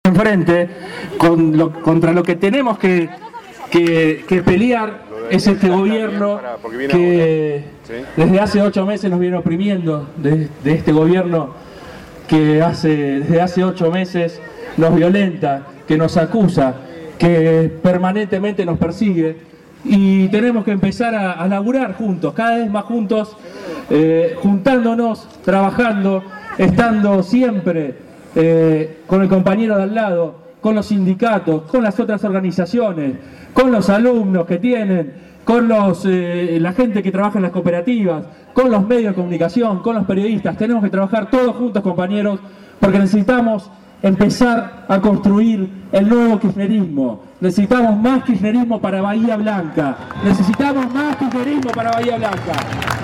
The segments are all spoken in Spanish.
enfrente, contra lo que tenemos que pelear es este gobierno que desde hace 8 meses nos viene oprimiendo, de este gobierno que desde hace 8 meses nos violenta, que nos acusa, que permanentemente nos persigue, y tenemos que empezar a laburar juntos, cada vez más juntos, juntándonos, trabajando, estando siempre con el compañero de al lado, con los sindicatos, con las otras organizaciones, con los alumnos que tienen, con la gente que trabaja en las cooperativas, con los medios de comunicación, con los periodistas. Tenemos que trabajar todos juntos, compañeros, porque necesitamos empezar a construir el nuevo kirchnerismo. Necesitamos más kirchnerismo para Bahía Blanca. Necesitamos más kirchnerismo para Bahía Blanca.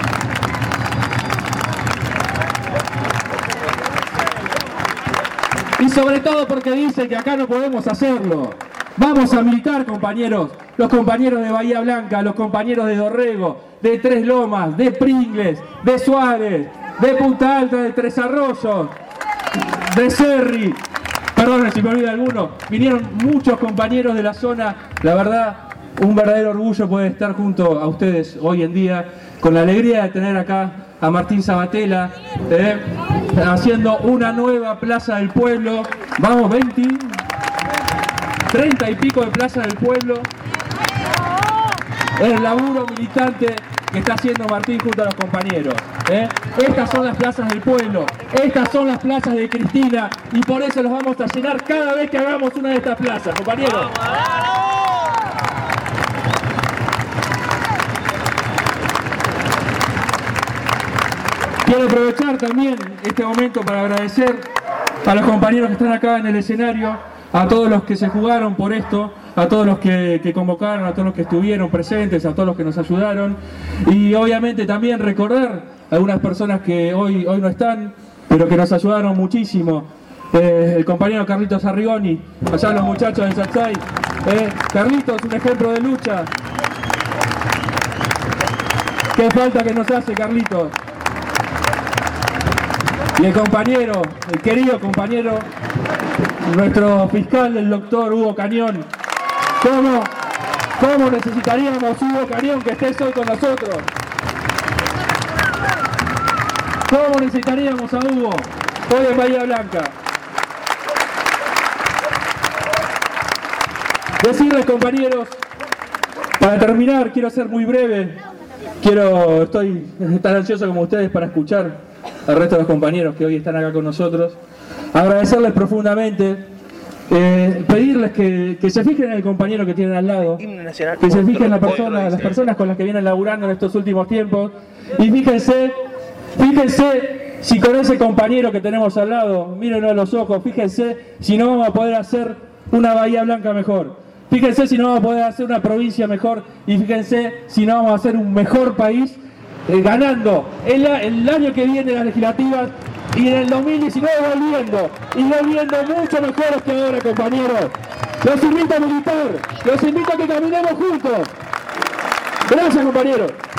Y sobre todo porque dicen que acá no podemos hacerlo. Vamos a militar, compañeros. Los compañeros de Bahía Blanca, los compañeros de Dorrego, de Tres Lomas, de Pringles, de Suárez, de Punta Alta, de Tres Arroyos, de Cerri. Perdón si me olvido alguno. Vinieron muchos compañeros de la zona. La verdad, un verdadero orgullo poder estar junto a ustedes hoy en día, con la alegría de tener acá a Martín Sabatella, haciendo una nueva Plaza del Pueblo. Vamos, 30 y pico de Plaza del Pueblo. El laburo militante que está haciendo Martín junto a los compañeros. Estas son las plazas del pueblo, estas son las plazas de Cristina, y por eso los vamos a llenar cada vez que hagamos una de estas plazas, compañeros. Quiero aprovechar también este momento para agradecer a los compañeros que están acá en el escenario, a todos los que se jugaron por esto, a todos los que convocaron, a todos los que estuvieron presentes, a todos los que nos ayudaron, y obviamente también recordar a algunas personas que hoy no están, pero que nos ayudaron muchísimo. El compañero Carlitos Arrigoni, allá los muchachos de Satsai. Carlitos, un ejemplo de lucha. Qué falta que nos hace, Carlitos. Y el compañero, el querido compañero, nuestro fiscal, el doctor Hugo Cañón. ¿Cómo necesitaríamos, Hugo Cañón, que estés hoy con nosotros? ¿Cómo necesitaríamos a Hugo hoy en Bahía Blanca? Decirles, compañeros, para terminar, quiero ser muy breve. Estoy tan ansioso como ustedes para escuchar al resto de los compañeros que hoy están acá con nosotros. Agradecerles profundamente, pedirles que se fijen en el compañero que tienen al lado, que se fijen en las personas con las que vienen laburando en estos últimos tiempos, y fíjense si con ese compañero que tenemos al lado, mírenlo a los ojos, fíjense si no vamos a poder hacer una Bahía Blanca mejor, fíjense si no vamos a poder hacer una provincia mejor, y fíjense si no vamos a hacer un mejor país, ganando el año que viene las legislativas, y en el 2019 volviendo mucho mejores que ahora, compañeros. Los invito a militar, los invito a que caminemos juntos. Gracias, compañeros.